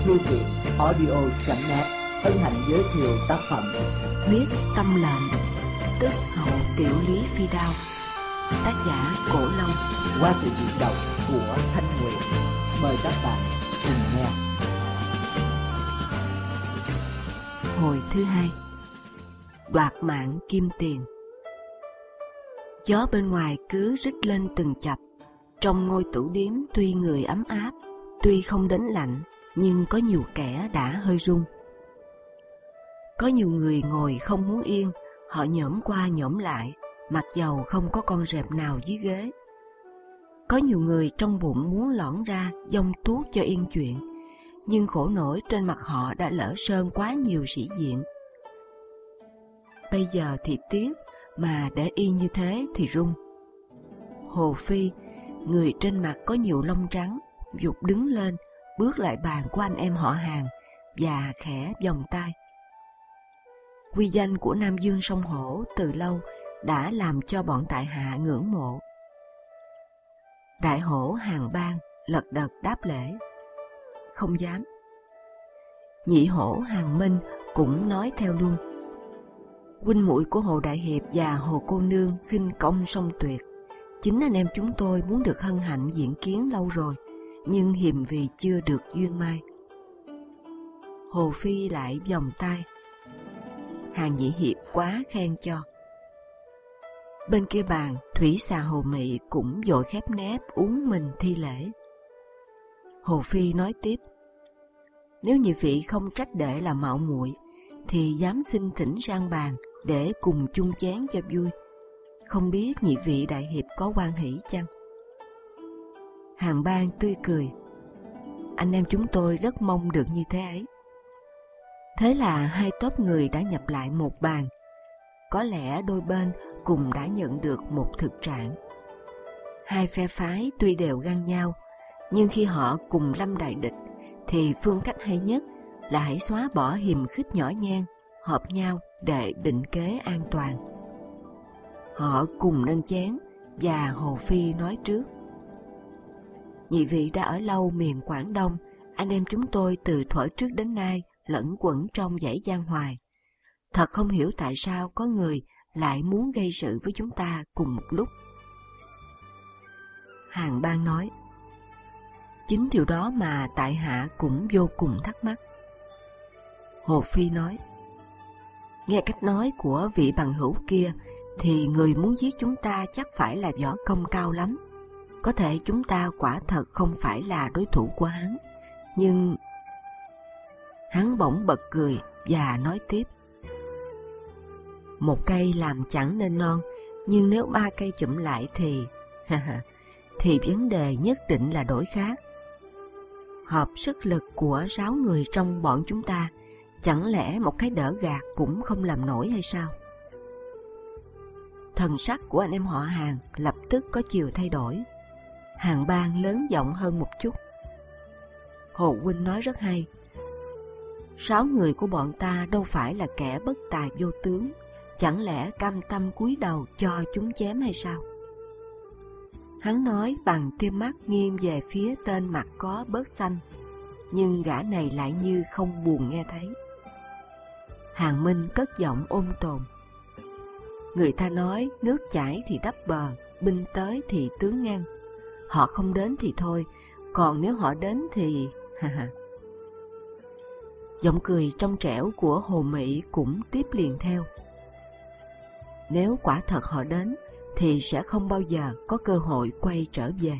Thư viện audio.net hân hạnh giới thiệu tác phẩm Huyết Tâm Lệnh, tức Hậu Tiểu Lý Phi Đao, tác giả Cổ Long, qua sự diễn đọc của Thanh Nguyệt. Mời các bạn cùng nghe. Hồi thứ 2. Đoạt mạng kim tiền. Gió bên ngoài cứ rít lên từng chập. Trong ngôi tửu điếm tuy người ấm áp, tuy không đến lạnh, nhưng có nhiều kẻ đã hơi run. Có nhiều người ngồi không muốn yên, họ nhổm qua nhổm lại, mặc dầu không có con rệp nào dưới ghế. Có nhiều người trong bụng muốn lõn ra dông tuốt cho yên chuyện, nhưng khổ nổi trên mặt họ đã lỡ sơn quá nhiều sĩ diện. Bây giờ thì tiếc, mà để yên như thế thì run. Hồ Phi, người trên mặt có nhiều lông trắng, vụt đứng lên, bước lại bàn của anh em họ hàng và khẽ vòng tay. Quy danh của Nam Dương Sông Hổ từ lâu đã làm cho bọn tại hạ ngưỡng mộ. Đại hổ Hàng Bang lật đật đáp lễ: không dám. Nhị hổ Hàng Minh cũng nói theo luôn: huynh muội của Hồ Đại Hiệp và Hồ cô nương khinh công song tuyệt, chính anh em chúng tôi muốn được hân hạnh diện kiến lâu rồi, nhưng hiềm vì chưa được duyên mai. Hồ Phi lại vòng tay: Hàng nhị hiệp quá khen cho. Bên kia bàn, thủy xà Hồ Mị cũng vội khép nép uống mình thi lễ. Hồ Phi nói tiếp: nếu nhị vị không trách đệ là mạo muội, thì dám xin thỉnh sang bàn để cùng chung chén cho vui. Không biết nhị vị đại hiệp có hoan hỷ chăng? Hàng Bang tươi cười: anh em chúng tôi rất mong được như thế ấy. Thế là hai tốp người đã nhập lại một bàn. Có lẽ đôi bên cùng đã nhận được một thực trạng. Hai phe phái tuy đều găng nhau, nhưng khi họ cùng lâm đại địch, thì phương cách hay nhất là hãy xóa bỏ hiềm khích nhỏ nhen, hợp nhau để định kế an toàn. Họ cùng nâng chén và Hồ Phi nói trước: nhị vị đã ở lâu miền Quảng Đông, anh em chúng tôi từ thuở trước đến nay lẫn quẩn trong dãy giang hoài. Thật không hiểu tại sao có người lại muốn gây sự với chúng ta cùng một lúc. Hàng Bang nói: chính điều đó mà tại hạ cũng vô cùng thắc mắc. Hồ Phi nói: nghe cách nói của vị bằng hữu kia, thì người muốn giết chúng ta chắc phải là võ công cao lắm. Có thể chúng ta quả thật không phải là đối thủ của hắn, nhưng... Hắn bỗng bật cười và nói tiếp: một cây làm chẳng nên non, nhưng nếu 3 cây chụm lại thì... thì vấn đề nhất định là đổi khác. Hợp sức lực của 6 người trong bọn chúng ta, chẳng lẽ một cái đỡ gạt cũng không làm nổi hay sao? Thần sắc của anh em họ Hàng lập tức có chiều thay đổi. Hàng Bang lớn giọng hơn một chút: Hồ huynh nói rất hay. 6 người của bọn ta đâu phải là kẻ bất tài vô tướng, chẳng lẽ cam tâm cúi đầu cho chúng chém hay sao? Hắn nói bằng tia mắt nghiêng về phía tên mặt có bớt xanh, nhưng gã này lại như không buồn nghe thấy. Hàng Minh cất giọng ôn tồn: người ta nói nước chảy thì đắp bờ, binh tới thì tướng ngăn. Họ không đến thì thôi, còn nếu họ đến thì... Giọng cười trong trẻo của Hồ Mị cũng tiếp liền theo: nếu quả thật họ đến, thì sẽ không bao giờ có cơ hội quay trở về.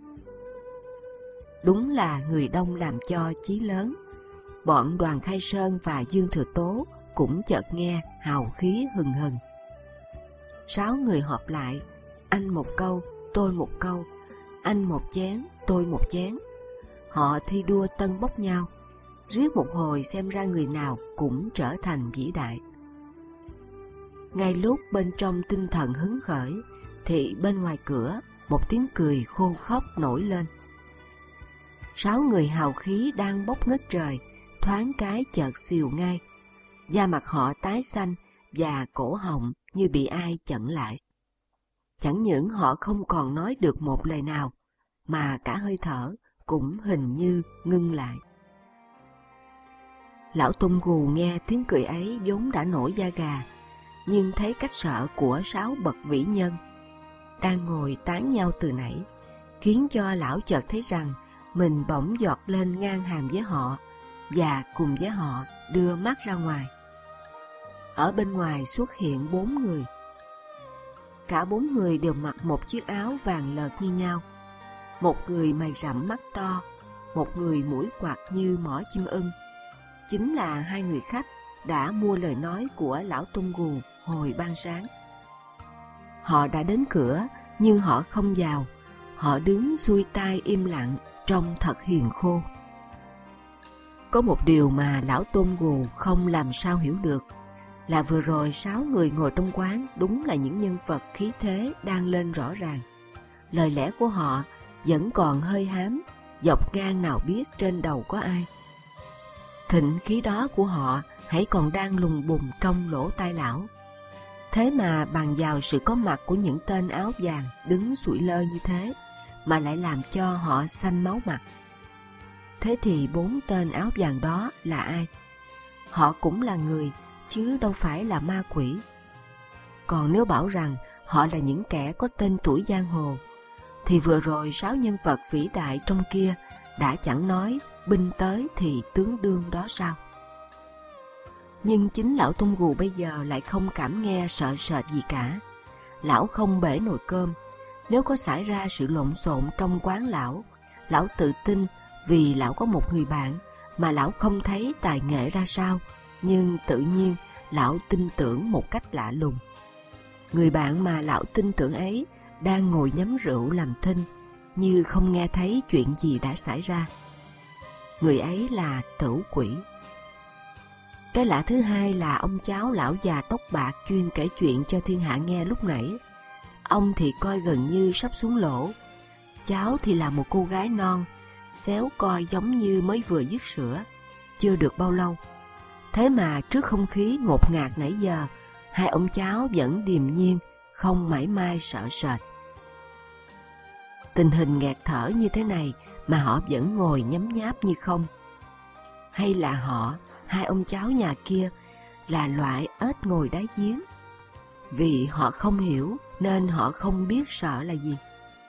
Đúng là người đông làm cho chí lớn. Bọn Đoàn Khai Sơn và Dương Thừa Tố cũng chợt nghe hào khí hừng hừng. 6 người họp lại, anh một câu, tôi một câu, anh một chén, tôi một chén. Họ thi đua tân bốc nhau, riết một hồi xem ra người nào cũng trở thành vĩ đại. Ngay lúc bên trong tinh thần hứng khởi, thì bên ngoài cửa một tiếng cười khô khốc nổi lên. 6 người hào khí đang bốc ngất trời, thoáng cái chợt xìu ngay. Da mặt họ tái xanh và cổ họng như bị ai chặn lại. Chẳng những họ không còn nói được một lời nào, mà cả hơi thở cũng hình như ngưng lại. Lão Tôn Gù nghe tiếng cười ấy vốn đã nổi da gà, nhưng thấy cách sợ của 6 bậc vĩ nhân đang ngồi tán nhau từ nãy, khiến cho lão chợt thấy rằng mình bỗng giọt lên ngang hàng với họ, và cùng với họ đưa mắt ra ngoài. Ở bên ngoài xuất hiện 4 người. Cả 4 người đều mặc một chiếc áo vàng lợt như nhau. Một người mày rậm mắt to, một người mũi quạt như mỏ chim ưng. Chính là 2 người khách đã mua lời nói của lão Tôn Gù hồi ban sáng. Họ đã đến cửa, nhưng họ không vào. Họ đứng xuôi tai im lặng, trông thật hiền khô. Có một điều mà lão Tôn Gù không làm sao hiểu được, là vừa rồi 6 người ngồi trong quán đúng là những nhân vật khí thế đang lên rõ ràng. Lời lẽ của họ vẫn còn hơi hám, dọc ngang nào biết trên đầu có ai. Thịnh khí đó của họ hãy còn đang lùng bùng trong lỗ tai lão. Thế mà bàn vào sự có mặt của những tên áo vàng đứng sụi lơ như thế, mà lại làm cho họ xanh máu mặt. Thế thì 4 tên áo vàng đó là ai? Họ cũng là người, chứ đâu phải là ma quỷ. Còn nếu bảo rằng họ là những kẻ có tên tuổi giang hồ, thì vừa rồi 6 nhân vật vĩ đại trong kia đã chẳng nói binh tới thì tướng đương đó sao? Nhưng chính lão Tôn Gù bây giờ lại không cảm nghe sợ sệt gì cả. Lão không bể nồi cơm. Nếu có xảy ra sự lộn xộn trong quán lão tự tin vì lão có một người bạn mà lão không thấy tài nghệ ra sao, nhưng tự nhiên lão tin tưởng một cách lạ lùng. Người bạn mà lão tin tưởng ấy đang ngồi nhắm rượu làm thinh, như không nghe thấy chuyện gì đã xảy ra. Người ấy là Tửu Quỷ. Cái lạ thứ hai là ông cháu lão già tóc bạc chuyên kể chuyện cho thiên hạ nghe lúc nãy. Ông thì coi gần như sắp xuống lỗ. Cháu thì là một cô gái non, xéo coi giống như mới vừa dứt sữa, chưa được bao lâu. Thế mà trước không khí ngột ngạt nãy giờ, 2 ông cháu vẫn điềm nhiên, không mảy may sợ sệt. Tình hình nghẹt thở như thế này mà họ vẫn ngồi nhấm nháp như không. Hay là họ, 2 ông cháu nhà kia, là loại ếch ngồi đáy giếng? Vì họ không hiểu nên họ không biết sợ là gì.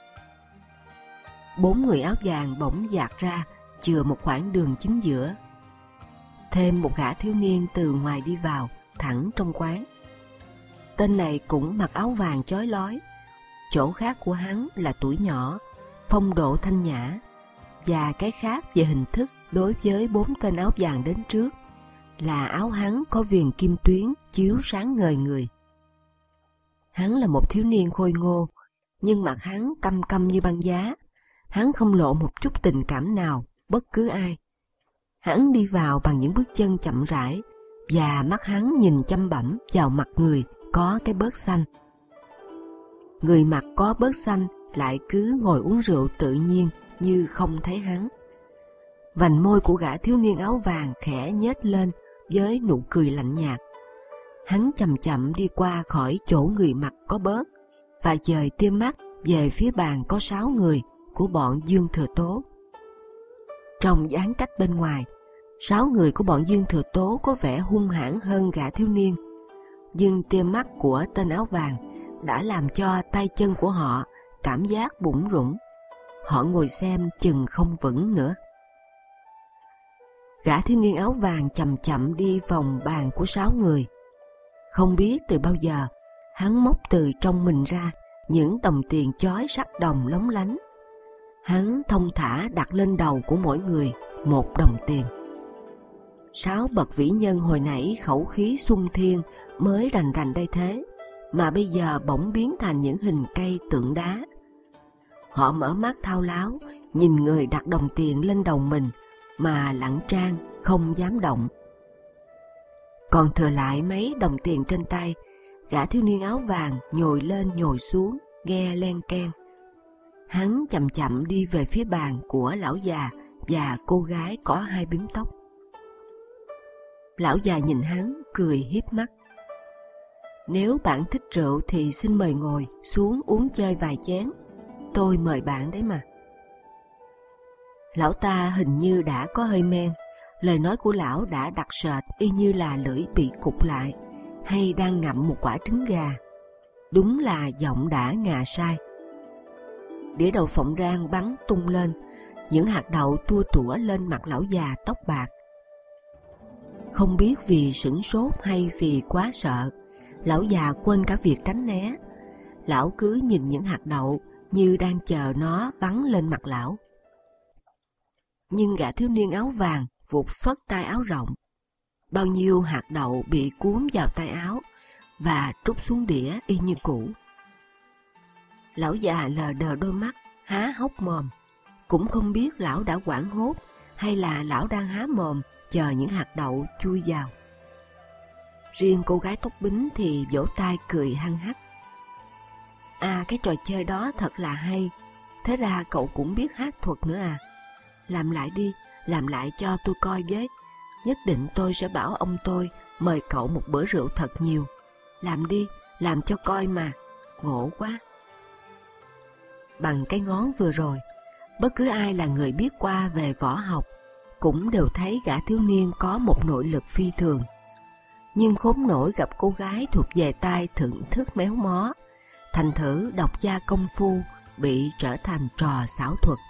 4 người áo vàng bỗng dạt ra, chừa một khoảng đường chính giữa. Thêm một gã thiếu niên từ ngoài đi vào, thẳng trong quán. Tên này cũng mặc áo vàng chói lói. Chỗ khác của hắn là tuổi nhỏ, phong độ thanh nhã, và cái khác về hình thức đối với 4 tên áo vàng đến trước là áo hắn có viền kim tuyến chiếu sáng ngời người. Hắn là một thiếu niên khôi ngô, nhưng mặt hắn căm căm như băng giá. Hắn không lộ một chút tình cảm nào bất cứ ai. Hắn đi vào bằng những bước chân chậm rãi, và mắt hắn nhìn chăm bẵm vào mặt người có cái bớt xanh. Người mặt có bớt xanh lại cứ ngồi uống rượu tự nhiên như không thấy hắn. Vành môi của gã thiếu niên áo vàng khẽ nhếch lên với nụ cười lạnh nhạt. Hắn chậm chậm đi qua khỏi chỗ người mặt có bớt và dời tia mắt về phía bàn có 6 người của bọn Dương Thừa Tố. Trong dáng cách bên ngoài, 6 người của bọn Dương Thừa Tố có vẻ hung hãn hơn gã thiếu niên, nhưng tia mắt của tên áo vàng đã làm cho tay chân của họ cảm giác bủn rủn. Họ ngồi xem chừng không vững nữa. Gã thiếu niên áo vàng chậm chậm đi vòng bàn của 6 người. Không biết từ bao giờ, hắn móc từ trong mình ra những đồng tiền chói sắc đồng lóng lánh. Hắn thông thả đặt lên đầu của mỗi người 1 đồng tiền. 6 bậc vĩ nhân hồi nãy khẩu khí xuân thiên mới rành rành đây thế, mà bây giờ bỗng biến thành những hình cây tượng đá. Họ mở mắt thao láo, nhìn người đặt đồng tiền lên đầu mình mà lặng tran không dám động. Còn thừa lại mấy đồng tiền trên tay, gã thiếu niên áo vàng nhồi lên nhồi xuống, nghe len keng. Hắn chậm chậm đi về phía bàn của lão già và cô gái có 2 bím tóc. Lão già nhìn hắn cười hiếp mắt. Nếu bạn thích rượu thì xin mời ngồi xuống uống chơi vài chén. Tôi mời bạn đấy mà. Lão ta hình như đã có hơi men, Lời nói của lão đã đặc sệt y như là lưỡi bị cụt lại, hay đang ngậm một quả trứng gà. Đúng là giọng đã ngà sai. Đĩa đậu phộng rang bắn tung lên, những hạt đậu tua tủa lên mặt lão già tóc bạc. Không biết vì sửng sốt hay vì quá sợ, lão già quên cả việc tránh né. Lão cứ nhìn những hạt đậu như đang chờ nó bắn lên mặt lão. Nhưng gã thiếu niên áo vàng vụt phất tay áo rộng. Bao nhiêu hạt đậu bị cuốn vào tay áo và trút xuống đĩa y như cũ. Lão già lờ đờ đôi mắt, há hốc mồm. Cũng không biết lão đã hoảng hốt hay là lão đang há mồm chờ những hạt đậu chui vào. Riêng cô gái tóc bính thì vỗ tay cười hăng hắc. À, cái trò chơi đó thật là hay. Thế ra cậu cũng biết hát thuật nữa à? Làm lại đi, làm lại cho tôi coi với. Nhất định tôi sẽ bảo ông tôi mời cậu một bữa rượu thật nhiều. Làm đi, làm cho coi mà. Ngộ quá. Bằng cái ngón vừa rồi, bất cứ ai là người biết qua về võ học cũng đều thấy gã thiếu niên có một nội lực phi thường. Nhưng khốn nổi gặp cô gái thuộc về tai thưởng thức méo mó, thành thử độc gia công phu bị trở thành trò xảo thuật.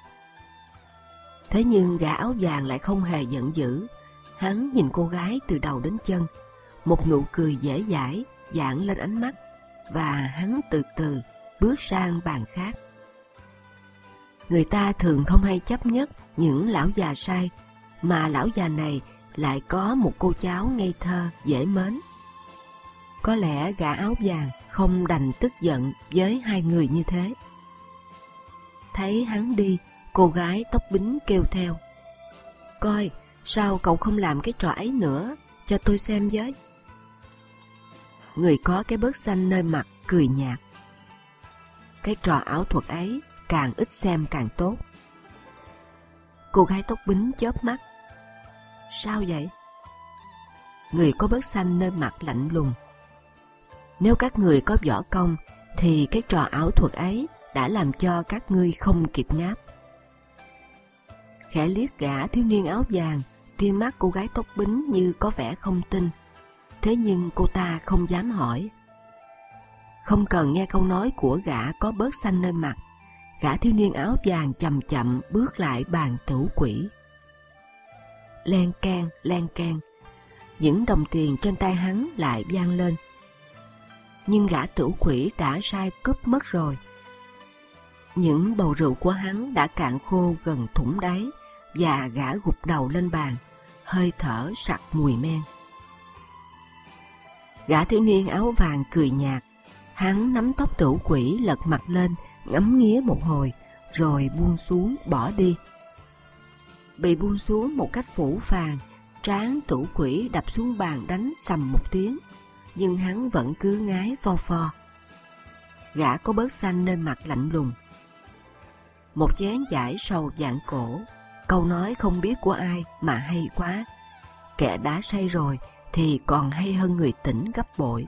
Thế nhưng gã áo vàng lại không hề giận dữ. Hắn nhìn cô gái từ đầu đến chân, một nụ cười dễ dãi dạn lên ánh mắt, và hắn từ từ bước sang bàn khác. Người ta thường không hay chấp nhất những lão già sai, mà lão già này lại có một cô cháu ngây thơ dễ mến. Có lẽ gã áo vàng không đành tức giận với hai người như thế. Thấy hắn đi, cô gái tóc bính kêu theo: Coi, sao cậu không làm cái trò ấy nữa, cho tôi xem với. Người có cái bớt xanh nơi mặt cười nhạt: Cái trò ảo thuật ấy càng ít xem càng tốt. Cô gái tóc bính chớp mắt: Sao vậy? Người có bớt xanh nơi mặt lạnh lùng: Nếu các người có võ công thì cái trò ảo thuật ấy đã làm cho các ngươi không kịp ngáp. Khẽ liếc gã thiếu niên áo vàng, tia mắt cô gái tóc bính như có vẻ không tin. Thế nhưng cô ta không dám hỏi. Không cần nghe câu nói của gã có bớt xanh nơi mặt, gã thiếu niên áo vàng chậm chậm bước lại bàn tửu quỷ. Len keng, những đồng tiền trên tay hắn lại vang lên. Nhưng gã tửu quỷ đã sai cúp mất rồi. Những bầu rượu của hắn đã cạn khô gần thủng đáy, và gã gục đầu lên bàn, hơi thở sặc mùi men. Gã thiếu niên áo vàng cười nhạt. Hắn nắm tóc tửu quỷ lật mặt lên, ngắm nghía một hồi, rồi buông xuống bỏ đi. Bị buông xuống một cách phũ phàng, trán tửu quỷ đập xuống bàn đánh sầm một tiếng, nhưng hắn vẫn cứ ngái pho pho. Gã có bớt xanh nơi mặt lạnh lùng: Một chén giải sầu vạn cổ, câu nói không biết của ai mà hay quá. Kẻ đã say rồi thì còn hay hơn người tỉnh gấp bội.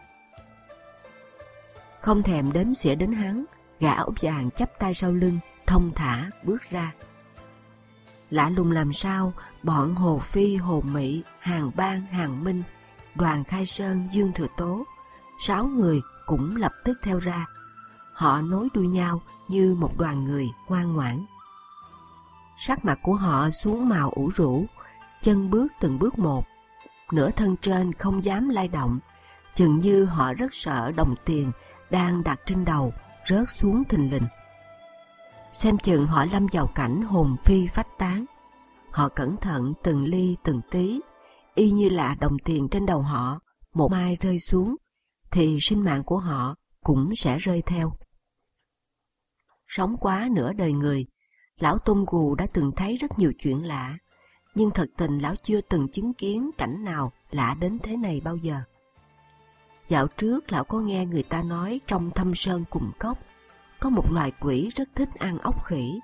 Không thèm đếm xỉa đến hắn, gã áo vàng chắp tay sau lưng, thong thả bước ra. Lạ lùng làm sao, bọn Hồ Phi, Hồ Mị, Hàng Ban, Hàng Minh, Đoàn Khai Sơn, Dương Thừa Tố, 6 người cũng lập tức theo ra. Họ nối đuôi nhau như một đoàn người ngoan ngoãn. Sắc mặt của họ xuống màu ủ rũ, chân bước từng bước một, nửa thân trên không dám lay động, chừng như họ rất sợ đồng tiền đang đặt trên đầu rớt xuống thình lình. Xem chừng họ lâm vào cảnh hồn phi phách tán. Họ cẩn thận từng ly từng tí, y như là đồng tiền trên đầu họ một mai rơi xuống thì sinh mạng của họ cũng sẽ rơi theo. Sống quá nửa đời người, lão Tôn Gù đã từng thấy rất nhiều chuyện lạ, nhưng thật tình lão chưa từng chứng kiến cảnh nào lạ đến thế này bao giờ. Dạo trước lão có nghe người ta nói trong Thâm Sơn Cùng Cốc có một loài quỷ rất thích ăn ốc khỉ.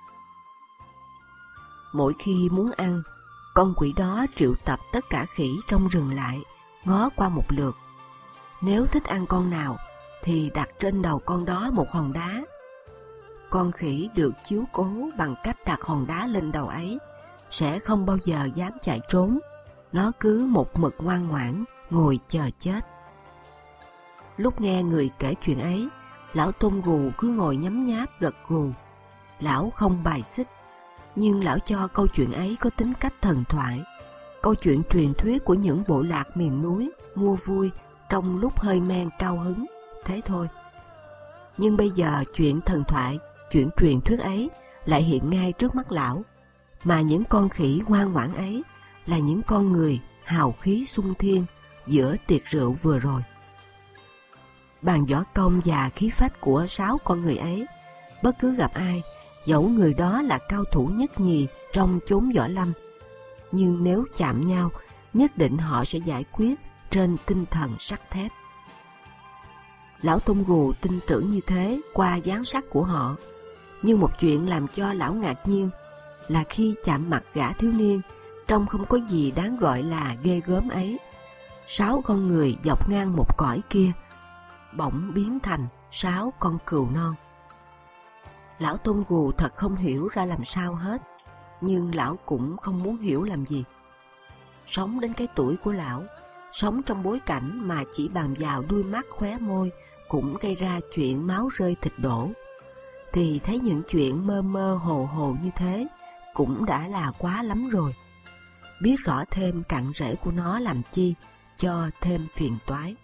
Mỗi khi muốn ăn, con quỷ đó triệu tập tất cả khỉ trong rừng lại, ngó qua một lượt. Nếu thích ăn con nào thì đặt trên đầu con đó một hòn đá. Con khỉ được chiếu cố bằng cách đặt hòn đá lên đầu ấy, sẽ không bao giờ dám chạy trốn. Nó cứ một mực ngoan ngoãn ngồi chờ chết. Lúc nghe người kể chuyện ấy, lão tôm gù cứ ngồi nhấm nháp gật gù. Lão không bài xích, nhưng lão cho câu chuyện ấy có tính cách thần thoại, câu chuyện truyền thuyết của những bộ lạc miền núi mua vui trong lúc hơi men cao hứng, thế thôi. Nhưng bây giờ chuyện thần thoại, chuyện truyền thuyết ấy lại hiện ngay trước mắt lão, mà những con khỉ ngoan ngoãn ấy là những con người hào khí xung thiên giữa tiệc rượu vừa rồi. Bằng võ công và khí phách của 6 con người ấy, bất cứ gặp ai, dẫu người đó là cao thủ nhất nhì trong chốn võ lâm, nhưng nếu chạm nhau, nhất định họ sẽ giải quyết trên tinh thần sắt thép. Lão tôm gù tin tưởng như thế qua dáng sắc của họ, nhưng một chuyện làm cho lão ngạc nhiên là khi chạm mặt gã thiếu niên, trông không có gì đáng gọi là ghê gớm ấy, 6 con người dọc ngang một cõi kia bỗng biến thành 6 con cừu non. Lão tôm gù thật không hiểu ra làm sao hết, nhưng lão cũng không muốn hiểu làm gì. Sống đến cái tuổi của lão, sống trong bối cảnh mà chỉ bằng vào đuôi mắt khóe môi cũng gây ra chuyện máu rơi thịt đổ, thì thấy những chuyện mơ mơ hồ hồ như thế cũng đã là quá lắm rồi. Biết rõ thêm cặn rễ của nó làm chi cho thêm phiền toái.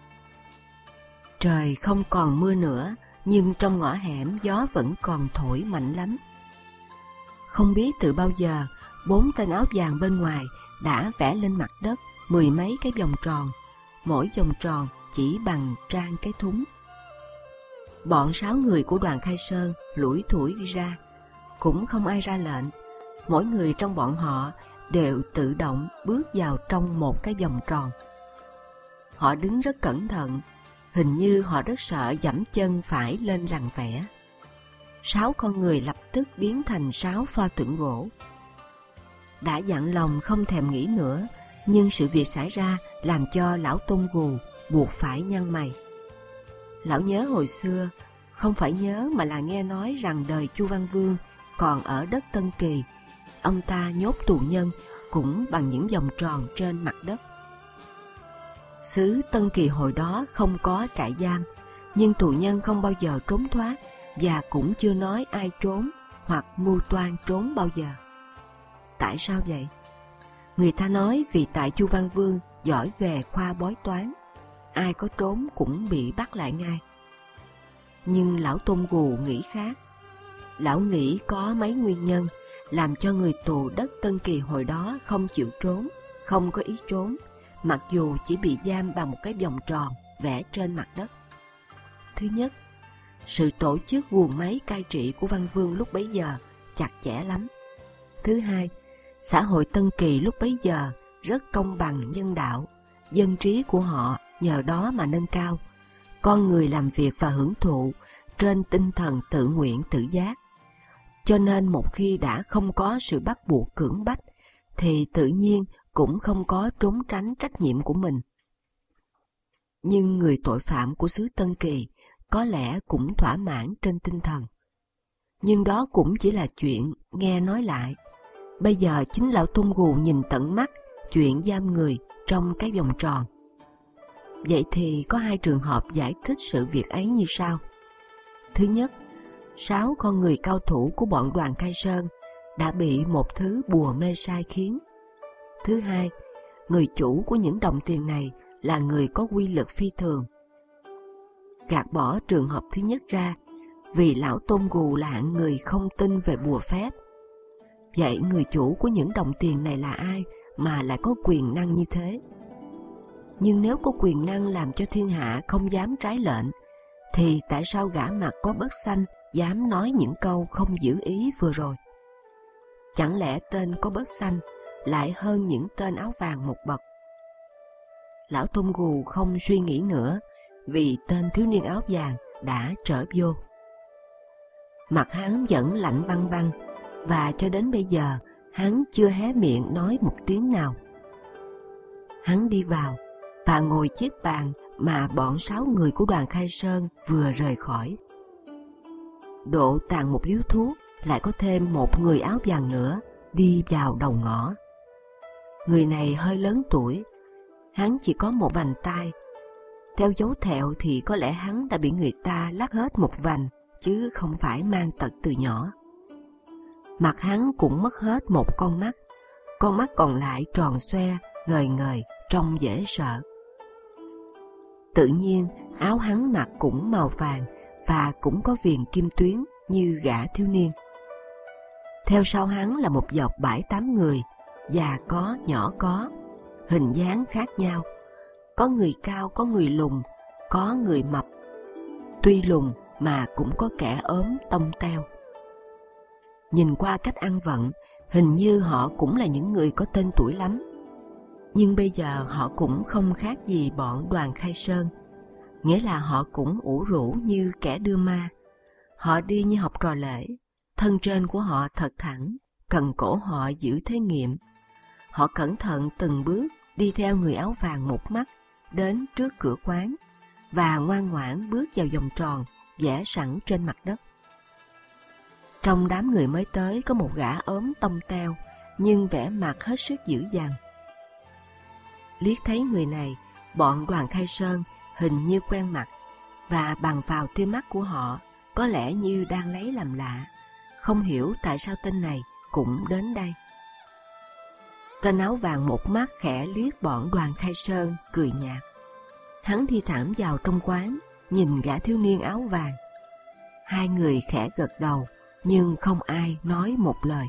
Trời không còn mưa nữa, nhưng trong ngõ hẻm gió vẫn còn thổi mạnh lắm. Không biết từ bao giờ, 4 tên áo vàng bên ngoài đã vẽ lên mặt đất 10 mấy cái vòng tròn, mỗi vòng tròn chỉ bằng trang cái thúng. Bọn 6 người của đoàn Khai Sơn lủi thủi đi ra, cũng không ai ra lệnh. Mỗi người trong bọn họ đều tự động bước vào trong một cái vòng tròn. Họ đứng rất cẩn thận, hình như họ rất sợ giẫm chân phải lên lằn vẽ. 6 con người lập tức biến thành 6 pho tượng gỗ. Đã dặn lòng không thèm nghĩ nữa, nhưng sự việc xảy ra làm cho lão tôm gù buộc phải nhăn mày. Lão nhớ hồi xưa, không phải nhớ mà là nghe nói rằng đời Chu Văn Vương còn ở đất Tân Kỳ, ông ta nhốt tù nhân cũng bằng những vòng tròn trên mặt đất. Xứ Tân Kỳ hồi đó không có trại giam, nhưng tù nhân không bao giờ trốn thoát, và cũng chưa nói ai trốn hoặc mưu toan trốn bao giờ. Tại sao vậy? Người ta nói vì tại Chu Văn Vương giỏi về khoa bói toán, ai có trốn cũng bị bắt lại ngay. Nhưng lão tôm gù nghĩ khác. Lão nghĩ có mấy nguyên nhân làm cho người tù đất Tân Kỳ hồi đó không chịu trốn, không có ý trốn, mặc dù chỉ bị giam bằng một cái vòng tròn vẽ trên mặt đất. Thứ nhất, sự tổ chức guồng máy cai trị của Văn Vương lúc bấy giờ chặt chẽ lắm. Thứ hai, xã hội Tân Kỳ lúc bấy giờ rất công bằng nhân đạo, dân trí của họ nhờ đó mà nâng cao. Con người làm việc và hưởng thụ trên tinh thần tự nguyện tự giác. Cho nên một khi đã không có sự bắt buộc cưỡng bách, thì tự nhiên cũng không có trốn tránh trách nhiệm của mình. Nhưng người tội phạm của xứ Tân Kỳ có lẽ cũng thỏa mãn trên tinh thần. Nhưng đó cũng chỉ là chuyện nghe nói lại. Bây giờ chính lão tôm gù nhìn tận mắt chuyện giam người trong cái vòng tròn. Vậy thì có 2 trường hợp giải thích sự việc ấy như sau. Thứ nhất, 6 con người cao thủ của bọn đoàn Khai Sơn đã bị một thứ bùa mê sai khiến. Thứ hai, người chủ của những đồng tiền này là người có quy lực phi thường. Gạt bỏ trường hợp thứ nhất ra, vì lão tôm gù là hạng người không tin về bùa phép. Vậy người chủ của những đồng tiền này là ai mà lại có quyền năng như thế? Nhưng nếu có quyền năng làm cho thiên hạ không dám trái lệnh, thì tại sao gã mặt có bớt xanh dám nói những câu không giữ ý vừa rồi? Chẳng lẽ tên có bớt xanh lại hơn những tên áo vàng một bậc? Lão tôm gù không suy nghĩ nữa, vì tên thiếu niên áo vàng đã trở vô. Mặt hắn vẫn lạnh băng băng, và cho đến bây giờ hắn chưa hé miệng nói một tiếng nào. Hắn đi vào và ngồi chiếc bàn mà bọn 6 người của đoàn Khai Sơn vừa rời khỏi. Độ tàn một điếu thuốc, lại có thêm một người áo vàng nữa đi vào đầu ngõ. Người này hơi lớn tuổi, hắn chỉ có một vành tai. Theo dấu thẹo thì có lẽ hắn đã bị người ta lắc hết một vành, chứ không phải mang tật từ nhỏ. Mặt hắn cũng mất hết một con mắt còn lại tròn xoe, ngời ngời, trông dễ sợ. Tự nhiên áo hắn mặc cũng màu vàng và cũng có viền kim tuyến như gã thiếu niên. Theo sau hắn là một dọc 7-8 người, già có, nhỏ có, hình dáng khác nhau. Có người cao, có người lùn, có người mập. Tuy lùn mà cũng có kẻ ốm tông teo. Nhìn qua cách ăn vận, hình như họ cũng là những người có tên tuổi lắm. Nhưng bây giờ họ cũng không khác gì bọn Đoàn Khai Sơn, nghĩa là họ cũng ủ rũ như kẻ đưa ma. Họ đi như học trò lễ, thân trên của họ thật thẳng, cần cổ họ giữ thế nghiệm. Họ cẩn thận từng bước đi theo người áo vàng một mắt đến trước cửa quán và ngoan ngoãn bước vào vòng tròn vẽ sẵn trên mặt đất. Trong đám người mới tới có một gã ốm tông teo nhưng vẻ mặt hết sức dữ dằn. Liếc thấy người này, bọn Đoàn Khai Sơn hình như quen mặt, và bằng vào tia mắt của họ có lẽ như đang lấy làm lạ, không hiểu tại sao tên này cũng đến đây. Tên áo vàng một mắt khẽ liếc bọn Đoàn Khai Sơn, cười nhạt. Hắn đi thẳng vào trong quán, nhìn gã thiếu niên áo vàng. Hai người khẽ gật đầu, nhưng không ai nói một lời.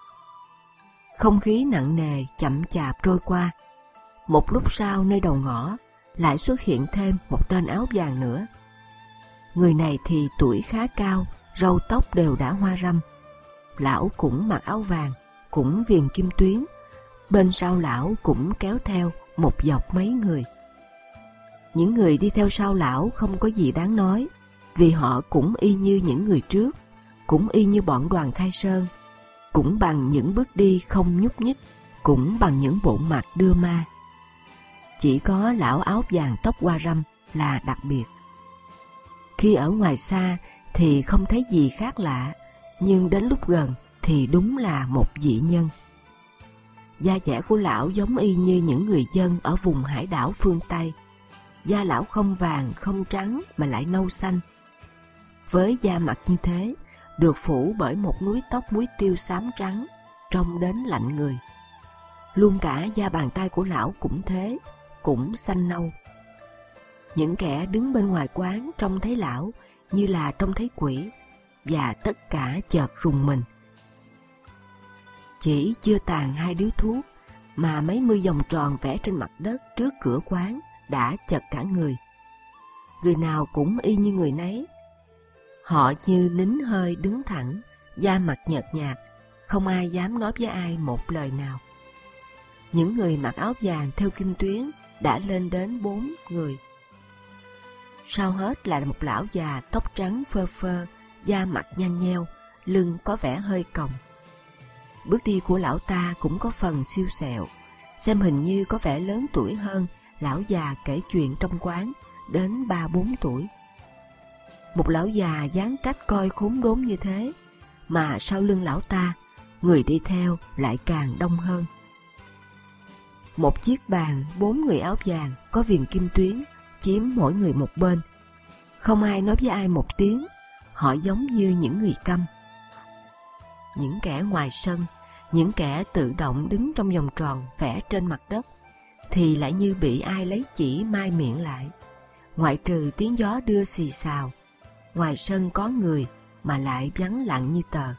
Không khí nặng nề chậm chạp trôi qua. Một lúc sau, nơi đầu ngõ lại xuất hiện thêm một tên áo vàng nữa. Người này thì tuổi khá cao, râu tóc đều đã hoa râm. Lão cũng mặc áo vàng, cũng viền kim tuyến. Bên sau lão cũng kéo theo một dọc mấy người. Những người đi theo sau lão không có gì đáng nói, vì họ cũng y như những người trước, cũng y như bọn Đoàn Khai Sơn, cũng bằng những bước đi không nhúc nhích, cũng bằng những bộ mặt đưa ma. Chỉ có lão áo vàng tóc hoa râm là đặc biệt. Khi ở ngoài xa thì không thấy gì khác lạ, nhưng đến lúc gần thì đúng là một dị nhân. Da dẻ của lão giống y như những người dân ở vùng hải đảo phương Tây. Da lão không vàng, không trắng mà lại nâu xanh. Với da mặt như thế, được phủ bởi một núi tóc muối tiêu xám trắng, trông đến lạnh người. Luôn cả da bàn tay của lão cũng thế, cũng xanh nâu. Những kẻ đứng bên ngoài quán trông thấy lão như là trông thấy quỷ, và tất cả chợt rùng mình. Chỉ chưa tàn 2 điếu thuốc mà mấy mươi vòng tròn vẽ trên mặt đất trước cửa quán đã chật cả người. Người nào cũng y như người nấy. Họ như nín hơi đứng thẳng, da mặt nhợt nhạt, không ai dám nói với ai một lời nào. Những người mặc áo vàng theo kim tuyến đã lên đến 4 người. Sau hết là một lão già tóc trắng phơ phơ, da mặt nhăn nheo, lưng có vẻ hơi còng. Bước đi của lão ta cũng có phần siêu sẹo, xem hình như có vẻ lớn tuổi hơn lão già kể chuyện trong quán đến 3-4 tuổi. Một lão già dáng cách coi khốn đốn như thế, mà sau lưng lão ta, người đi theo lại càng đông hơn. Một chiếc bàn 4 người áo vàng có viền kim tuyến chiếm mỗi người một bên. Không ai nói với ai một tiếng, họ giống như những người câm. Những kẻ ngoài sân, những kẻ tự động đứng trong vòng tròn vẽ trên mặt đất, thì lại như bị ai lấy chỉ mai miệng lại. Ngoại trừ tiếng gió đưa xì xào, ngoài sân có người mà lại vắng lặng như tờ.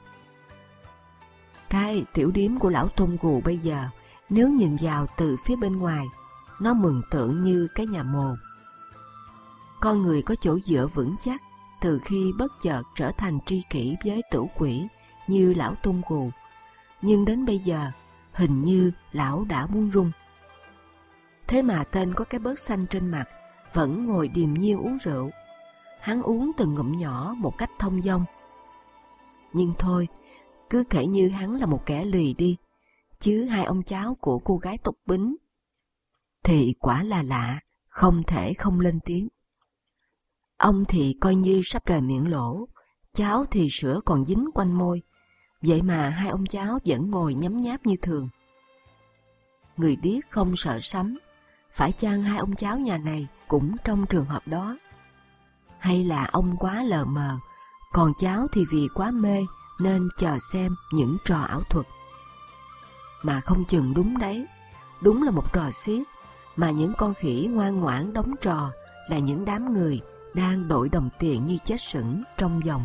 Cái tiểu điếm của lão Tôn Gù bây giờ, nếu nhìn vào từ phía bên ngoài, nó mường tượng như cái nhà mồ. Con người có chỗ dựa vững chắc từ khi bất chợt trở thành tri kỷ với tử quỷ như lão Tôn Gù, nhưng đến bây giờ hình như lão đã muốn run. Thế mà tên có cái bớt xanh trên mặt vẫn ngồi điềm nhiên uống rượu. Hắn uống từng ngụm nhỏ một cách thông dong. Nhưng thôi, cứ kể như hắn là một kẻ lì đi, chứ hai ông cháu của cô gái tóc bính thì quả là lạ, không thể không lên tiếng. Ông thì coi như sắp kề miệng lỗ, cháu thì sữa còn dính quanh môi, Vậy mà hai ông cháu vẫn ngồi nhấm nháp như thường. Người điếc không sợ sấm, phải chăng hai ông cháu nhà này cũng trong trường hợp đó? Hay là ông quá lờ mờ, còn cháu thì vì quá mê nên chờ xem những trò ảo thuật? Mà không chừng đúng đấy, đúng là một trò xiếc, mà những con khỉ ngoan ngoãn đóng trò là những đám người đang đổi đồng tiền như chết sững trong vòng.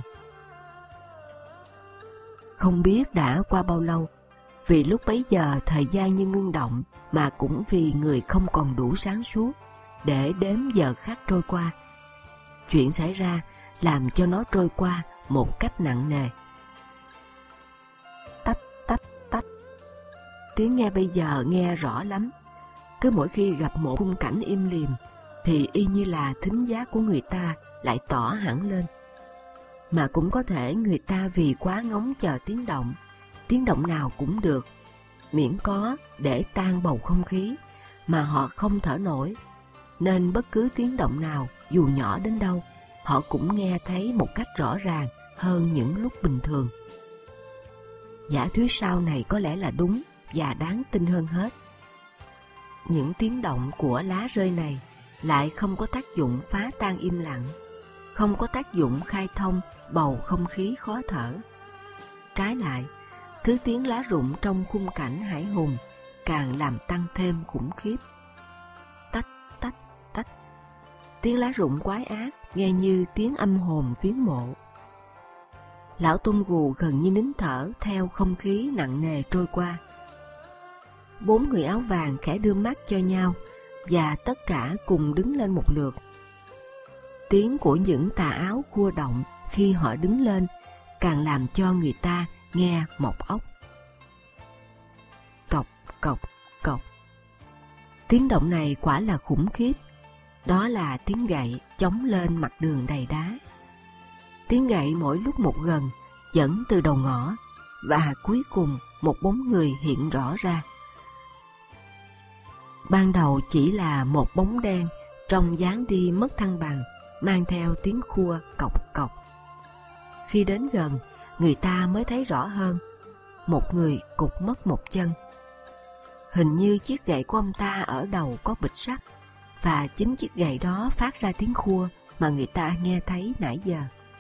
Không biết đã qua bao lâu, vì lúc bấy giờ thời gian như ngưng động, mà cũng vì người không còn đủ sáng suốt để đếm giờ khắc trôi qua. Chuyện xảy ra làm cho nó trôi qua một cách nặng nề. Tách, tách, tách. Tiếng nghe bây giờ nghe rõ lắm. Cứ mỗi khi gặp một khung cảnh im lìm, thì y như là thính giác của người ta lại tỏ hẳn lên. Mà cũng có thể người ta vì quá ngóng chờ tiếng động nào cũng được, miễn có để tan bầu không khí, mà họ không thở nổi, nên bất cứ tiếng động nào dù nhỏ đến đâu, họ cũng nghe thấy một cách rõ ràng hơn những lúc bình thường. Giả thuyết sau này có lẽ là đúng và đáng tin hơn hết. Những tiếng động của lá rơi này lại không có tác dụng phá tan im lặng, không có tác dụng khai thông bầu không khí khó thở. Trái lại, thứ tiếng lá rụng trong khung cảnh hải hùng càng làm tăng thêm khủng khiếp. Tách, tách, tách. Tiếng lá rụng quái ác nghe như tiếng âm hồn viếng mộ. Lão Tôn Gù gần như nín thở theo không khí nặng nề trôi qua. Bốn người áo vàng khẽ đưa mắt cho nhau và tất cả cùng đứng lên một lượt. Tiếng của những tà áo khua động khi họ đứng lên càng làm cho người ta nghe mọc óc. Cộc, cộc, cộc. Tiếng động này quả là khủng khiếp. Đó là tiếng gậy chống lên mặt đường đầy đá. Tiếng gậy mỗi lúc một gần, dẫn từ đầu ngõ, và cuối cùng một bóng người hiện rõ ra. Ban đầu chỉ là một bóng đen trong dáng đi mất thăng bằng, mang theo tiếng khua cộc cộc. Khi đến gần, người ta mới thấy rõ hơn. Một người cụt mất một chân. Hình như chiếc gậy của ông ta ở đầu có bịch sắt, và chính chiếc gậy đó phát ra tiếng khua mà người ta nghe thấy nãy giờ.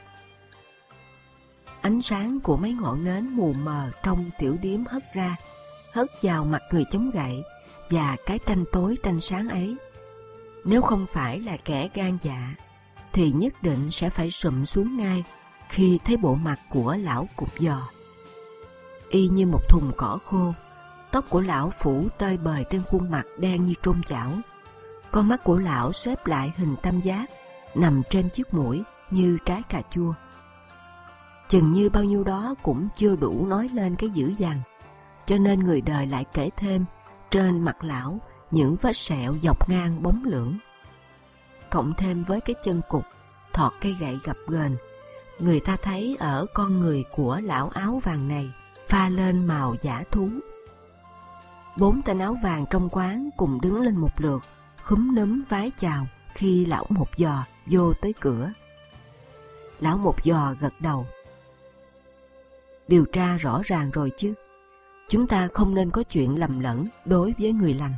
Ánh sáng của mấy ngọn nến mù mờ trong tiểu điếm hất vào mặt người chống gậy và cái tranh tối tranh sáng ấy. Nếu không phải là kẻ gan dạ, thì nhất định sẽ phải sụm xuống ngay khi thấy bộ mặt của lão cụt giò. Y như một thùng cỏ khô, tóc của lão phủ tơi bời trên khuôn mặt đen như trôn chảo. Con mắt của lão xếp lại hình tam giác, nằm trên chiếc mũi như trái cà chua. Chừng như bao nhiêu đó cũng chưa đủ nói lên cái dữ dằn, cho nên người đời lại kể thêm trên mặt lão những vết sẹo dọc ngang bóng lưỡng. Cộng thêm với cái chân cụt, thọt cây gậy gập ghềnh, người ta thấy ở con người của lão áo vàng này pha lên màu dã thú. Bốn tên áo vàng trong quán cùng đứng lên một lượt, khúm núm vái chào khi lão Một Giò vô tới cửa. Lão Một Giò gật đầu. Điều tra rõ ràng rồi chứ. Chúng ta không nên có chuyện lầm lẫn đối với người lành.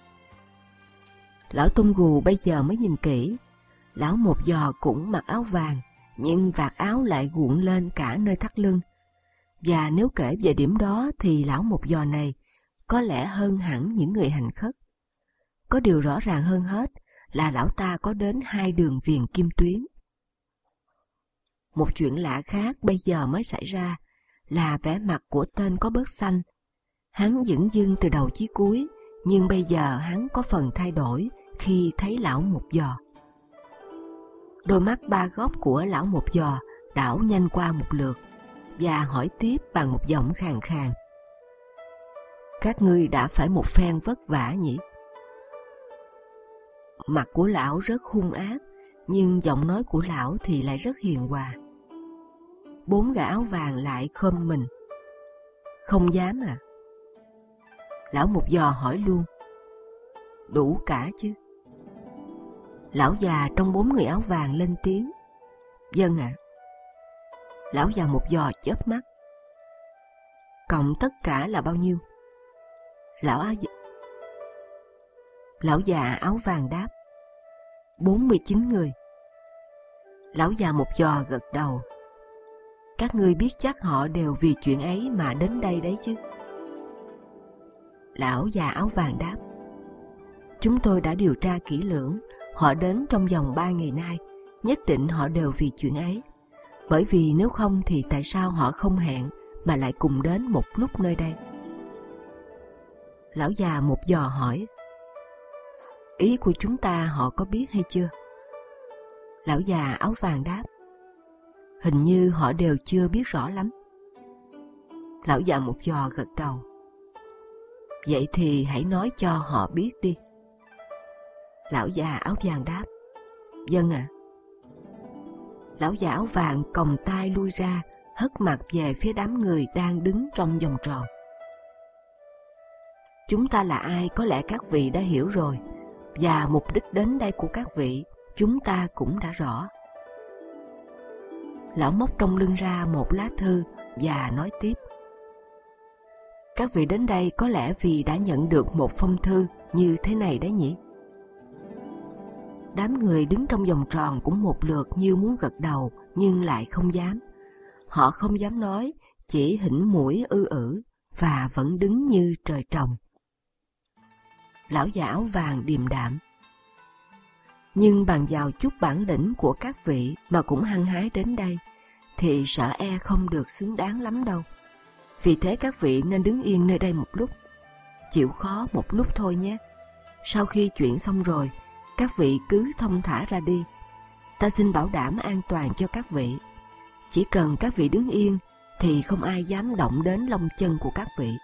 Lão Tôn Gù bây giờ mới nhìn kỹ. Lão Một Giò cũng mặc áo vàng, nhưng vạt áo lại guộn lên cả nơi thắt lưng. Và nếu kể về điểm đó thì lão Một Giò này có lẽ hơn hẳn những người hành khất. Có điều rõ ràng hơn hết là lão ta có đến 2 đường viền kim tuyến. Một chuyện lạ khác bây giờ mới xảy ra là vẻ mặt của tên có bớt xanh. Hắn dửng dưng từ đầu chí cuối, nhưng bây giờ hắn có phần thay đổi khi thấy lão Một Giò. Đôi mắt ba góc của lão Một Giò đảo nhanh qua một lượt và hỏi tiếp bằng một giọng khàn khàn. Các ngươi đã phải một phen vất vả nhỉ? Mặt của lão rất hung ác, nhưng giọng nói của lão thì lại rất hiền hòa. Bốn gã áo vàng lại khom mình. Không dám à? Lão Một Giò hỏi luôn. Đủ cả chứ? Lão già trong bốn người áo vàng lên tiếng. Vâng ạ. Lão già Một Giò chớp mắt. cộng tất cả là bao nhiêu? Lão già áo vàng đáp: 49 người. Lão già một giò gật đầu: các ngươi biết chắc họ đều vì chuyện ấy mà đến đây đấy chứ? Lão già áo vàng đáp: chúng tôi đã điều tra kỹ lưỡng, họ đến trong vòng 3 ngày nay, nhất định họ đều vì chuyện ấy. Bởi vì nếu không thì tại sao họ không hẹn mà lại cùng đến một lúc nơi đây? Lão già một giò hỏi: ý của chúng ta họ có biết hay chưa? Lão già áo vàng đáp: hình như họ đều chưa biết rõ lắm. Lão già một giò gật đầu: vậy thì hãy nói cho họ biết đi. Lão già áo vàng đáp: vâng ạ. Lão già áo vàng còng tay lui ra, hất mặt về phía đám người đang đứng trong vòng tròn. Chúng ta là ai có lẽ các vị đã hiểu rồi, và mục đích đến đây của các vị chúng ta cũng đã rõ. Lão móc trong lưng ra một lá thư và nói tiếp: các vị đến đây có lẽ vì đã nhận được một phong thư như thế này đấy nhỉ? Đám người đứng trong vòng tròn cũng một lượt như muốn gật đầu nhưng lại không dám. Họ không dám nói, chỉ hỉnh mũi ư và vẫn đứng như trời trồng. Lão già áo vàng điềm đạm: nhưng bằng vào chút bản lĩnh của các vị mà cũng hăng hái đến đây, thì sợ e không được xứng đáng lắm đâu. Vì thế các vị nên đứng yên nơi đây một lúc, chịu khó một lúc thôi nhé. Sau khi chuyện xong rồi, các vị cứ thong thả ra đi. Ta xin bảo đảm an toàn cho các vị. Chỉ cần các vị đứng yên thì không ai dám động đến lông chân của các vị.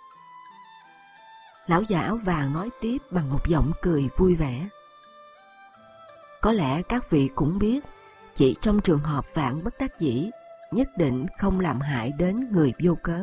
Lão già áo vàng nói tiếp bằng một giọng cười vui vẻ: có lẽ các vị cũng biết, chỉ trong trường hợp vạn bất đắc dĩ, nhất định không làm hại đến người vô cớ.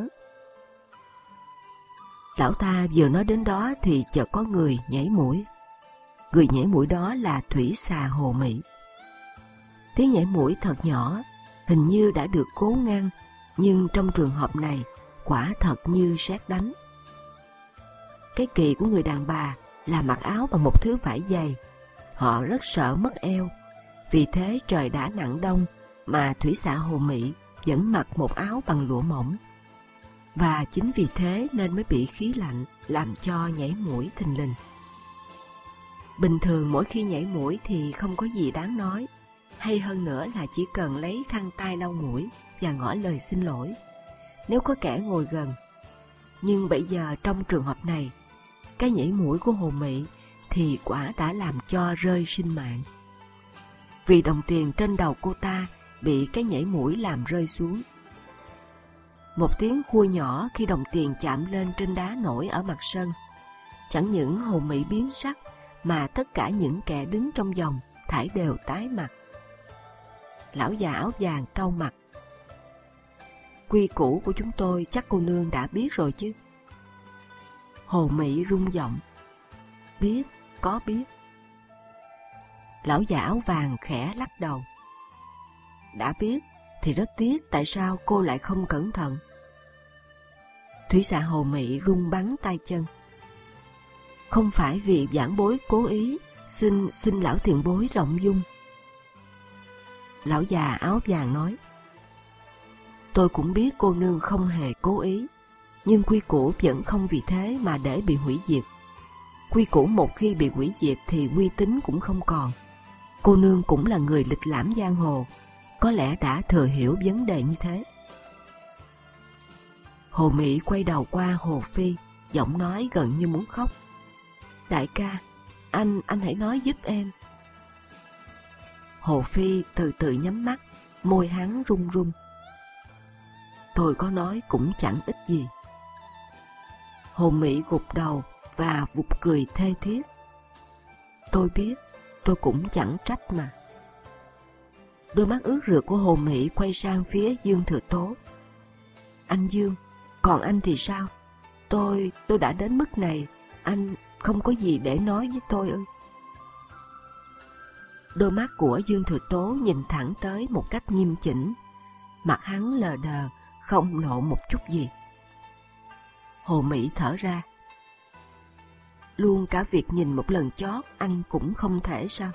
Lão ta vừa nói đến đó thì chợt có người nhảy mũi. Người nhảy mũi đó là thủy xà Hồ Mị. Tiếng nhảy mũi thật nhỏ, hình như đã được cố ngăn, nhưng trong trường hợp này quả thật như sét đánh. Cái kỳ của người đàn bà là mặc áo bằng một thứ vải dày. Họ rất sợ mất eo. Vì thế trời đã nặng đông mà thủy xà Hồ Mị vẫn mặc một áo bằng lụa mỏng. Và chính vì thế nên mới bị khí lạnh làm cho nhảy mũi thình lình. Bình thường mỗi khi nhảy mũi thì không có gì đáng nói, hay hơn nữa là chỉ cần lấy khăn tay lau mũi và ngỏ lời xin lỗi nếu có kẻ ngồi gần. Nhưng bây giờ trong trường hợp này, cái nhảy mũi của Hồ Mị thì quả đã làm cho rơi sinh mạng. Vì đồng tiền trên đầu cô ta bị cái nhảy mũi làm rơi xuống. Một tiếng khui nhỏ khi đồng tiền chạm lên trên đá nổi ở mặt sân. Chẳng những Hồ Mị biến sắc, mà tất cả những kẻ đứng trong vòng thảy đều tái mặt. Lão già áo vàng cau mặt: quy củ của chúng tôi chắc cô nương đã biết rồi chứ? Hồ Mị rung giọng: biết, có biết. Lão già áo vàng khẽ lắc đầu: đã biết thì rất tiếc, tại sao cô lại không cẩn thận? Thủy xà Hồ Mị rung bắn tay chân: không phải vì vãn bối cố ý, xin lão tiền bối rộng dung. Lão già áo vàng nói: tôi cũng biết cô nương không hề cố ý, nhưng quy củ vẫn không vì thế mà để bị hủy diệt. Quy củ một khi bị hủy diệt thì uy tín cũng không còn. Cô nương cũng là người lịch lãm giang hồ, có lẽ đã thừa hiểu vấn đề như thế. Hồ Mị quay đầu qua Hồ Phi, giọng nói gần như muốn khóc: đại ca, anh hãy nói giúp em. Hồ Phi từ từ nhắm mắt, môi hắn run run: tôi có nói cũng chẳng ích gì. Hồ Mị gục đầu và vụt cười thê thiết: tôi biết, tôi cũng chẳng trách mà. Đôi mắt ướt rượt của Hồ Mị quay sang phía Dương Thừa Tố: anh Dương, còn anh thì sao? Tôi đã đến mức này, anh không có gì để nói với tôi ư? Đôi mắt của Dương Thừa Tố nhìn thẳng tới một cách nghiêm chỉnh, mặt hắn lờ đờ, không lộ một chút gì. Hồ Mỹ thở ra. Luôn cả việc nhìn một lần chót anh cũng không thể sao?